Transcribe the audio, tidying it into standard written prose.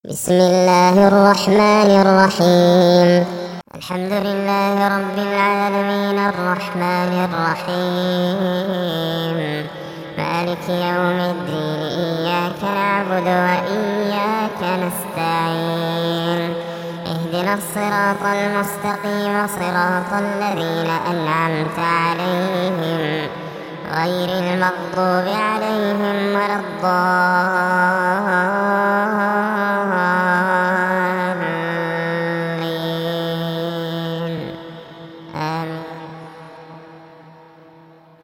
بسم الله الرحمن الرحيم. الحمد لله رب العالمين الرحمن الرحيم مالك يوم الدين إياك نعبد وإياك نستعين اهدنا الصراط المستقيم صراط الذين أنعمت عليهم غير المغضوب عليهم ولا الضالين.